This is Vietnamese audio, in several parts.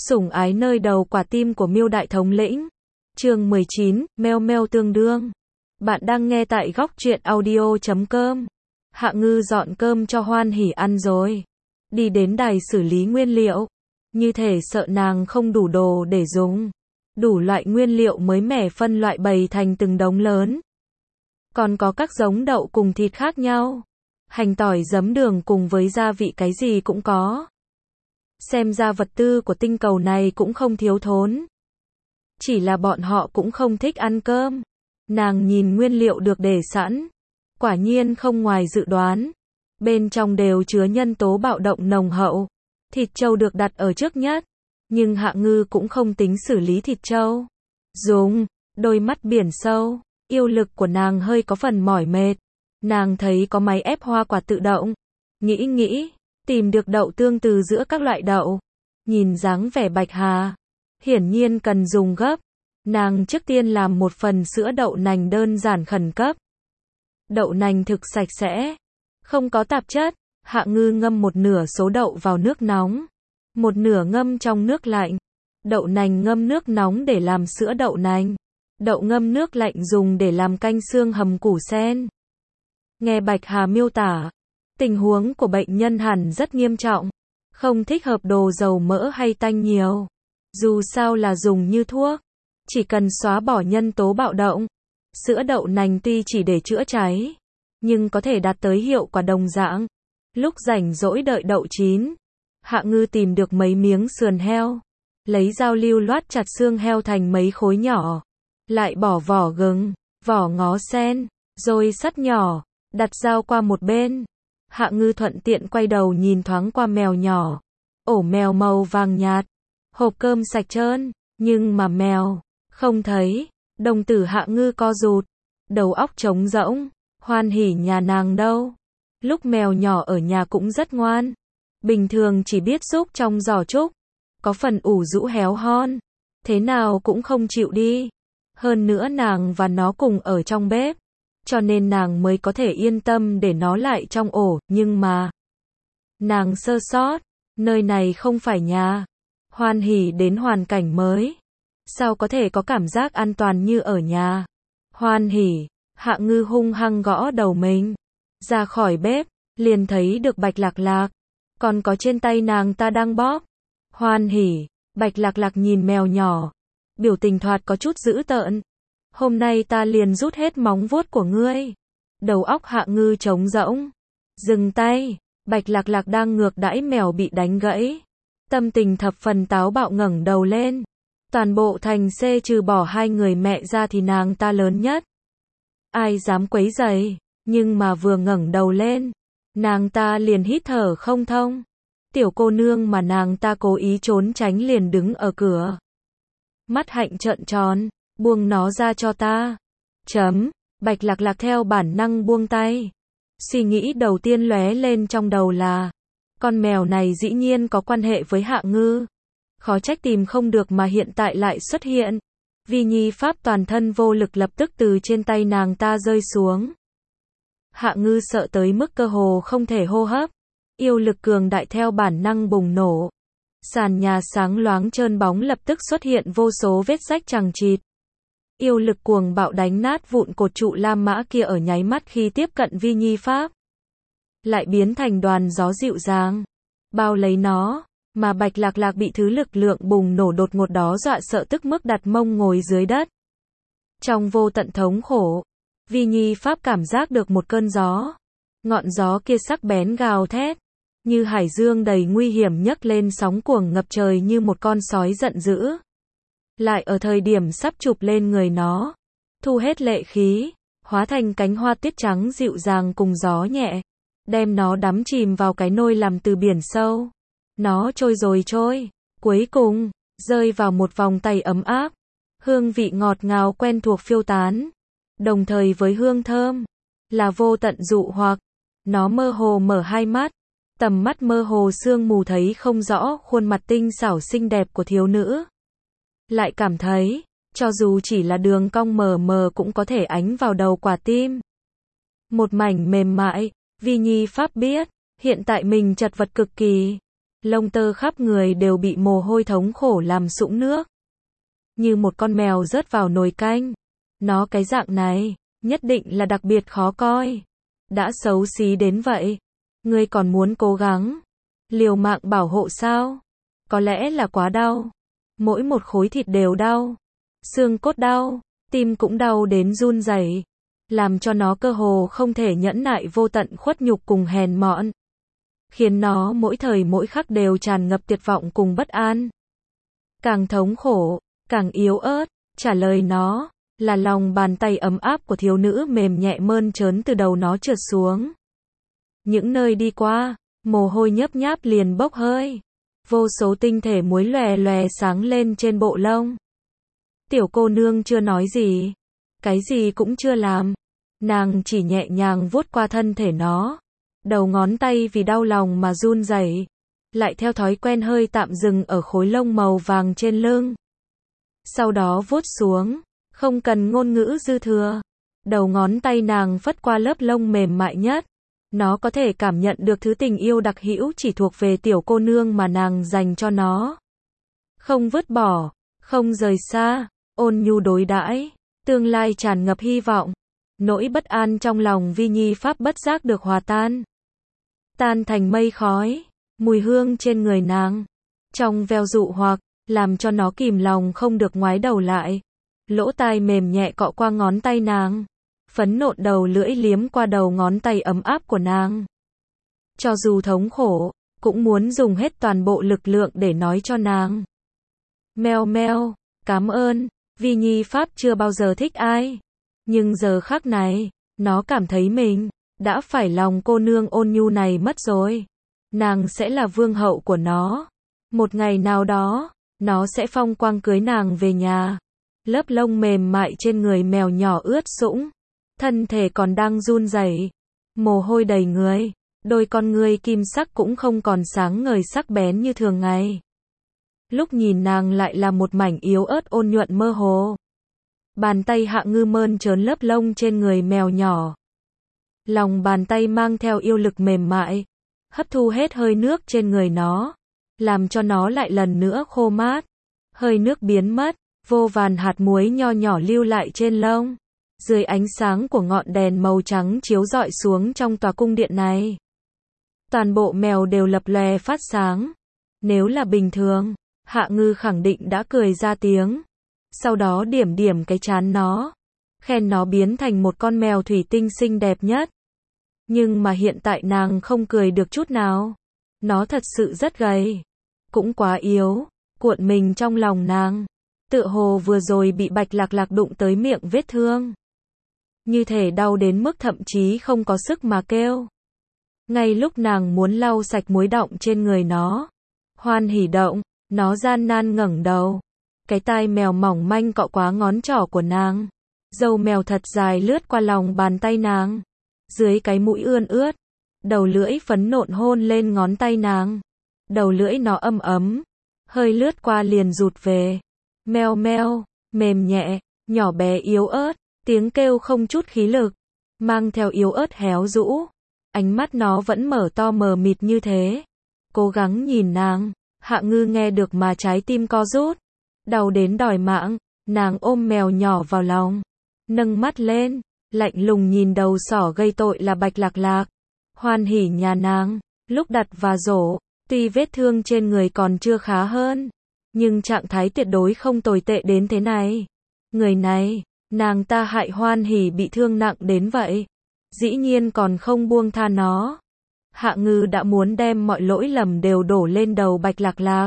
Sủng ái nơi đầu quả tim của Miêu Đại Thống lĩnh. Chương 19, Meo Meo tương đương. Bạn đang nghe tại góc truyện audio.com. Hạ Ngư dọn cơm cho Hoan Hỉ ăn rồi. Đi đến đài xử lý nguyên liệu. Như thể sợ nàng không đủ đồ để dùng. Đủ loại nguyên liệu mới mẻ phân loại bày thành từng đống lớn. Còn có các giống đậu cùng thịt khác nhau. Hành tỏi giấm đường cùng với gia vị cái gì cũng có. Xem ra vật tư của tinh cầu này cũng không thiếu thốn. Chỉ là bọn họ cũng không thích ăn cơm. Nàng nhìn nguyên liệu được để sẵn. Quả nhiên không ngoài dự đoán. Bên trong đều chứa nhân tố bạo động nồng hậu. Thịt trâu được đặt ở trước nhất. Nhưng Hạ Ngư cũng không tính xử lý thịt trâu. Dùng đôi mắt biển sâu. Yêu lực của nàng hơi có phần mỏi mệt. Nàng thấy có máy ép hoa quả tự động. Nghĩ. Tìm được đậu tương từ giữa các loại đậu. Nhìn dáng vẻ Bạch Hà. Hiển nhiên cần dùng gấp. Nàng trước tiên làm một phần sữa đậu nành đơn giản khẩn cấp. Đậu nành thực sạch sẽ. Không có tạp chất. Hạ Ngư ngâm một nửa số đậu vào nước nóng. Một nửa ngâm trong nước lạnh. Đậu nành ngâm nước nóng để làm sữa đậu nành. Đậu ngâm nước lạnh dùng để làm canh xương hầm củ sen. Nghe Bạch Hà miêu tả. Tình huống của bệnh nhân hẳn rất nghiêm trọng. Không thích hợp đồ dầu mỡ hay tanh nhiều. Dù sao là dùng như thuốc. Chỉ cần xóa bỏ nhân tố bạo động. Sữa đậu nành tuy chỉ để chữa cháy. Nhưng có thể đạt tới hiệu quả đồng dạng. Lúc rảnh rỗi đợi đậu chín. Hạ Ngư tìm được mấy miếng sườn heo. Lấy dao lưu loát chặt xương heo thành mấy khối nhỏ. Lại bỏ vỏ gừng, vỏ ngó sen. Rồi sắt nhỏ. Đặt dao qua một bên. Hạ Ngư thuận tiện quay đầu nhìn thoáng qua mèo nhỏ. Ổ mèo màu vàng nhạt. Hộp cơm sạch trơn. Nhưng mà mèo. Không thấy. Đồng tử Hạ Ngư co rụt. Đầu óc trống rỗng. Hoan Hỉ nhà nàng đâu. Lúc mèo nhỏ ở nhà cũng rất ngoan. Bình thường chỉ biết giúp trong giỏ trúc. Có phần ủ rũ héo hon. Thế nào cũng không chịu đi. Hơn nữa nàng và nó cùng ở trong bếp. Cho nên nàng mới có thể yên tâm để nó lại trong ổ, nhưng mà nàng sơ sót, nơi này không phải nhà. Hoan Hỉ đến hoàn cảnh mới. Sao có thể có cảm giác an toàn như ở nhà? Hoan Hỉ, Hạ Ngư hung hăng gõ đầu mình. Ra khỏi bếp, liền thấy được Bạch Lạc Lạc. Còn có trên tay nàng ta đang bóp. Hoan Hỉ, Bạch Lạc Lạc nhìn mèo nhỏ. Biểu tình thoạt có chút dữ tợn. Hôm nay ta liền rút hết móng vuốt của ngươi. Đầu óc Hạ Ngư trống rỗng. Dừng tay. Bạch Lạc Lạc đang ngược đãi mèo bị đánh gãy. Tâm tình thập phần táo bạo ngẩng đầu lên. Toàn bộ thành C trừ bỏ hai người mẹ ra thì nàng ta lớn nhất. Ai dám quấy rầy. Nhưng mà vừa ngẩng đầu lên. Nàng ta liền hít thở không thông. Tiểu cô nương mà nàng ta cố ý trốn tránh liền đứng ở cửa. Mắt hạnh trợn tròn. Buông nó ra cho ta. Bạch Lạc Lạc theo bản năng buông tay. Suy nghĩ đầu tiên lóe lên trong đầu là. Con mèo này dĩ nhiên có quan hệ với Hạ Ngư. Khó trách tìm không được mà hiện tại lại xuất hiện. Vi nhi pháp toàn thân vô lực lập tức từ trên tay nàng ta rơi xuống. Hạ Ngư sợ tới mức cơ hồ không thể hô hấp. Yêu lực cường đại theo bản năng bùng nổ. Sàn nhà sáng loáng trơn bóng lập tức xuất hiện vô số vết rách chằng chịt. Yêu lực cuồng bạo đánh nát vụn cột trụ lam mã kia ở nháy mắt khi tiếp cận Vi nhi pháp. Lại biến thành đoàn gió dịu dàng. Bao lấy nó. Mà Bạch Lạc Lạc bị thứ lực lượng bùng nổ đột ngột đó dọa sợ tức mức đặt mông ngồi dưới đất. Trong vô tận thống khổ. Vi nhi pháp cảm giác được một cơn gió. Ngọn gió kia sắc bén gào thét. Như hải dương đầy nguy hiểm nhấc lên sóng cuồng ngập trời như một con sói giận dữ. Lại ở thời điểm sắp chụp lên người nó. Thu hết lệ khí. Hóa thành cánh hoa tuyết trắng dịu dàng cùng gió nhẹ. Đem nó đắm chìm vào cái nôi làm từ biển sâu. Nó trôi rồi trôi. Cuối cùng, rơi vào một vòng tay ấm áp. Hương vị ngọt ngào quen thuộc phiêu tán. Đồng thời với hương thơm. Là vô tận dụ hoặc. Nó mơ hồ mở hai mắt. Tầm mắt mơ hồ sương mù thấy không rõ khuôn mặt tinh xảo xinh đẹp của thiếu nữ. Lại cảm thấy, cho dù chỉ là đường cong mờ mờ cũng có thể ánh vào đầu quả tim. Một mảnh mềm mại, Vi nhi pháp biết, hiện tại mình chật vật cực kỳ. Lông tơ khắp người đều bị mồ hôi thống khổ làm sũng nước. Như một con mèo rớt vào nồi canh. Nó cái dạng này, nhất định là đặc biệt khó coi. Đã xấu xí đến vậy. Ngươi còn muốn cố gắng liều mạng bảo hộ sao? Có lẽ là quá đau. Mỗi một khối thịt đều đau. Xương cốt đau, tim cũng đau đến run rẩy, làm cho nó cơ hồ không thể nhẫn nại vô tận khuất nhục cùng hèn mọn. Khiến nó mỗi thời mỗi khắc đều tràn ngập tuyệt vọng cùng bất an. Càng thống khổ, càng yếu ớt, trả lời nó là lòng bàn tay ấm áp của thiếu nữ mềm nhẹ mơn trớn từ đầu nó trượt xuống. Những nơi đi qua, mồ hôi nhớp nháp liền bốc hơi. Vô số tinh thể muối lòe lòe sáng lên trên bộ lông. Tiểu cô nương chưa nói gì. Cái gì cũng chưa làm. Nàng chỉ nhẹ nhàng vuốt qua thân thể nó. Đầu ngón tay vì đau lòng mà run rẩy, lại theo thói quen hơi tạm dừng ở khối lông màu vàng trên lưng. Sau đó vuốt xuống, không cần ngôn ngữ dư thừa. Đầu ngón tay nàng phất qua lớp lông mềm mại nhất. Nó có thể cảm nhận được thứ tình yêu đặc hữu chỉ thuộc về tiểu cô nương mà nàng dành cho nó. Không vứt bỏ, không rời xa, ôn nhu đối đãi, tương lai tràn ngập hy vọng. Nỗi bất an trong lòng Vi Nhi Pháp bất giác được hòa tan. Tan thành mây khói, mùi hương trên người nàng, trong veo dụ hoặc, làm cho nó kìm lòng không được ngoái đầu lại. Lỗ tai mềm nhẹ cọ qua ngón tay nàng. Phấn nộn đầu lưỡi liếm qua đầu ngón tay ấm áp của nàng. Cho dù thống khổ, cũng muốn dùng hết toàn bộ lực lượng để nói cho nàng. Meo meo, cảm ơn, Vi Nhi Pháp chưa bao giờ thích ai. Nhưng giờ khắc này, nó cảm thấy mình đã phải lòng cô nương ôn nhu này mất rồi. Nàng sẽ là vương hậu của nó. Một ngày nào đó, nó sẽ phong quang cưới nàng về nhà. Lớp lông mềm mại trên người mèo nhỏ ướt sũng. Thân thể còn đang run rẩy, mồ hôi đầy người, đôi con ngươi kim sắc cũng không còn sáng ngời sắc bén như thường ngày. Lúc nhìn nàng lại là một mảnh yếu ớt ôn nhuận mơ hồ. Bàn tay Hạ Ngư mơn trớn lớp lông trên người mèo nhỏ. Lòng bàn tay mang theo yêu lực mềm mại, hấp thu hết hơi nước trên người nó, làm cho nó lại lần nữa khô mát. Hơi nước biến mất, vô vàn hạt muối nho nhỏ lưu lại trên lông. Dưới ánh sáng của ngọn đèn màu trắng chiếu rọi xuống trong tòa cung điện này. Toàn bộ mèo đều lập lòe phát sáng. Nếu là bình thường, Hạ Ngư khẳng định đã cười ra tiếng. Sau đó điểm điểm cái trán nó. Khen nó biến thành một con mèo thủy tinh xinh đẹp nhất. Nhưng mà hiện tại nàng không cười được chút nào. Nó thật sự rất gầy. Cũng quá yếu, cuộn mình trong lòng nàng. Tựa hồ vừa rồi bị Bạch Lạc Lạc đụng tới miệng vết thương. Như thể đau đến mức thậm chí không có sức mà kêu. Ngay lúc nàng muốn lau sạch muối đọng trên người nó. Hoan hỉ động, nó gian nan ngẩng đầu. Cái tai mèo mỏng manh cọ quá ngón trỏ của nàng. Râu mèo thật dài lướt qua lòng bàn tay nàng. Dưới cái mũi ươn ướt. Đầu lưỡi phấn nộn hôn lên ngón tay nàng. Đầu lưỡi nó ấm ấm. Hơi lướt qua liền rụt về. Meo meo, mềm nhẹ, nhỏ bé yếu ớt. Tiếng kêu không chút khí lực, mang theo yếu ớt héo rũ. Ánh mắt nó vẫn mở to mờ mịt như thế. Cố gắng nhìn nàng, Hạ Ngư nghe được mà trái tim co rút. Đau đến đòi mạng, nàng ôm mèo nhỏ vào lòng. Nâng mắt lên, lạnh lùng nhìn đầu sỏ gây tội là Bạch Lạc Lạc. Hoan hỉ nhà nàng, lúc đặt và dỗ, tuy vết thương trên người còn chưa khá hơn. Nhưng trạng thái tuyệt đối không tồi tệ đến thế này. Người này, nàng ta hại Hoan hỉ bị thương nặng đến vậy. Dĩ nhiên còn không buông tha nó. Hạ Ngư đã muốn đem mọi lỗi lầm đều đổ lên đầu Bạch Lạc Lạc.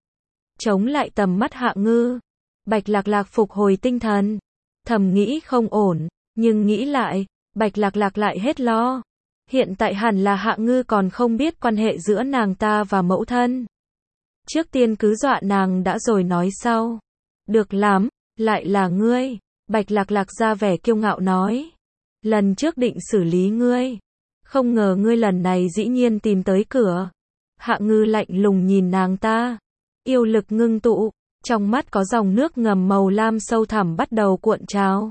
Chống lại tầm mắt Hạ Ngư. Bạch Lạc Lạc phục hồi tinh thần. Thầm nghĩ không ổn, nhưng nghĩ lại, Bạch Lạc Lạc lại hết lo. Hiện tại hẳn là Hạ Ngư còn không biết quan hệ giữa nàng ta và mẫu thân. Trước tiên cứ dọa nàng đã rồi nói sau. Được lắm, lại là ngươi. Bạch Lạc Lạc ra vẻ kiêu ngạo nói. Lần trước định xử lý ngươi. Không ngờ ngươi lần này dĩ nhiên tìm tới cửa. Hạ Ngư lạnh lùng nhìn nàng ta. Yêu lực ngưng tụ. Trong mắt có dòng nước ngầm màu lam sâu thẳm bắt đầu cuộn trào.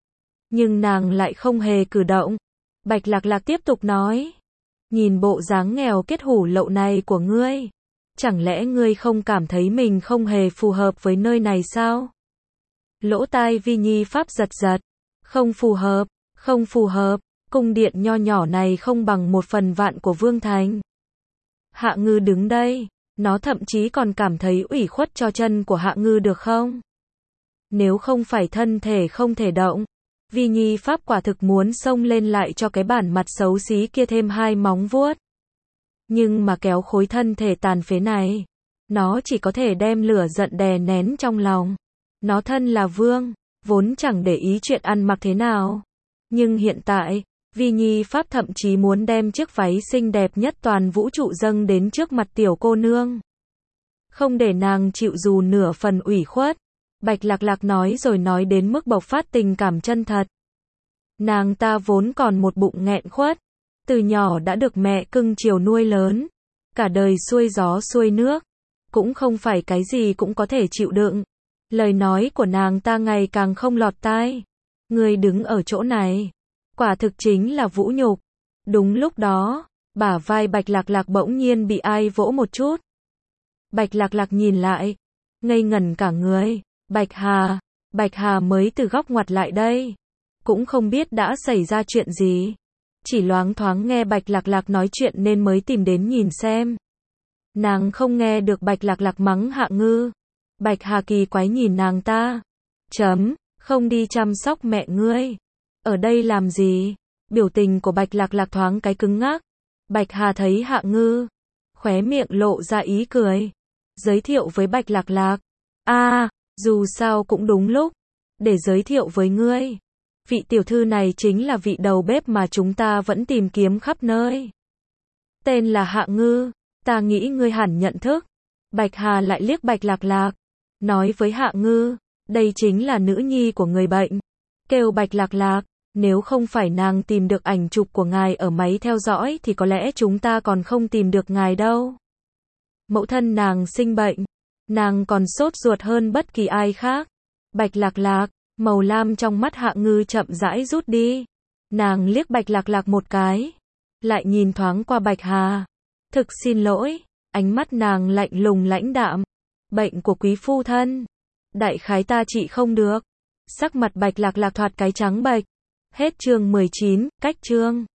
Nhưng nàng lại không hề cử động. Bạch Lạc Lạc tiếp tục nói. Nhìn bộ dáng nghèo kết hủ lậu này của ngươi. chẳng lẽ ngươi không cảm thấy mình không hề phù hợp với nơi này sao? Lỗ tai Vi Nhi Pháp giật giật. Không phù hợp, không phù hợp, cung điện nho nhỏ này không bằng 1/1000 của Vương Thành. Hạ Ngư đứng đây, nó thậm chí còn cảm thấy ủy khuất cho chân của Hạ Ngư được không? Nếu không phải thân thể không thể động, Vi Nhi Pháp quả thực muốn xông lên lại cho cái bản mặt xấu xí kia thêm 2 móng vuốt. Nhưng mà kéo khối thân thể tàn phế này, nó chỉ có thể đem lửa giận đè nén trong lòng. Nó thân là vương, vốn chẳng để ý chuyện ăn mặc thế nào. Nhưng hiện tại, Vi Nhi Pháp thậm chí muốn đem chiếc váy xinh đẹp nhất toàn vũ trụ dâng đến trước mặt tiểu cô nương. Không để nàng chịu dù nửa phần ủy khuất. Bạch Lạc Lạc nói rồi nói đến mức bộc phát tình cảm chân thật. Nàng ta vốn còn một bụng nghẹn khuất. Từ nhỏ đã được mẹ cưng chiều nuôi lớn. Cả đời xuôi gió xuôi nước. Cũng không phải cái gì cũng có thể chịu đựng. Lời nói của nàng ta ngày càng không lọt tai. Người đứng ở chỗ này. Quả thực chính là vũ nhục. Đúng lúc đó, bả vai Bạch Lạc Lạc bỗng nhiên bị ai vỗ một chút. Bạch Lạc Lạc nhìn lại. Ngây ngẩn cả người. Bạch Hà mới từ góc ngoặt lại đây. Cũng không biết đã xảy ra chuyện gì. Chỉ loáng thoáng nghe Bạch Lạc Lạc nói chuyện nên mới tìm đến nhìn xem. Nàng không nghe được Bạch Lạc Lạc mắng Hạ Ngư. Bạch Hà kỳ quái nhìn nàng ta. Không đi chăm sóc mẹ ngươi. Ở đây làm gì? Biểu tình của Bạch Lạc Lạc thoáng cái cứng ngắc. Bạch Hà thấy Hạ Ngư, khóe miệng lộ ra ý cười. Giới thiệu với Bạch Lạc Lạc. Dù sao cũng đúng lúc. Để giới thiệu với ngươi. Vị tiểu thư này chính là vị đầu bếp mà chúng ta vẫn tìm kiếm khắp nơi. Tên là Hạ Ngư. Ta nghĩ ngươi hẳn nhận thức. Bạch Hà lại liếc Bạch Lạc Lạc. Nói với Hạ Ngư. Đây chính là nữ nhi của người bệnh. Kêu Bạch Lạc Lạc. Nếu không phải nàng tìm được ảnh chụp của ngài ở máy theo dõi thì có lẽ chúng ta còn không tìm được ngài đâu. Mẫu thân nàng sinh bệnh. Nàng còn sốt ruột hơn bất kỳ ai khác. Bạch Lạc Lạc. Màu lam trong mắt Hạ Ngư chậm rãi rút đi. Nàng liếc Bạch Lạc Lạc một cái. Lại nhìn thoáng qua Bạch Hà. Thực xin lỗi. Ánh mắt nàng lạnh lùng lãnh đạm. Bệnh của quý phu thân. Đại khái ta trị không được. Sắc mặt Bạch Lạc Lạc thoạt cái trắng bệch. Hết chương 19, cách chương.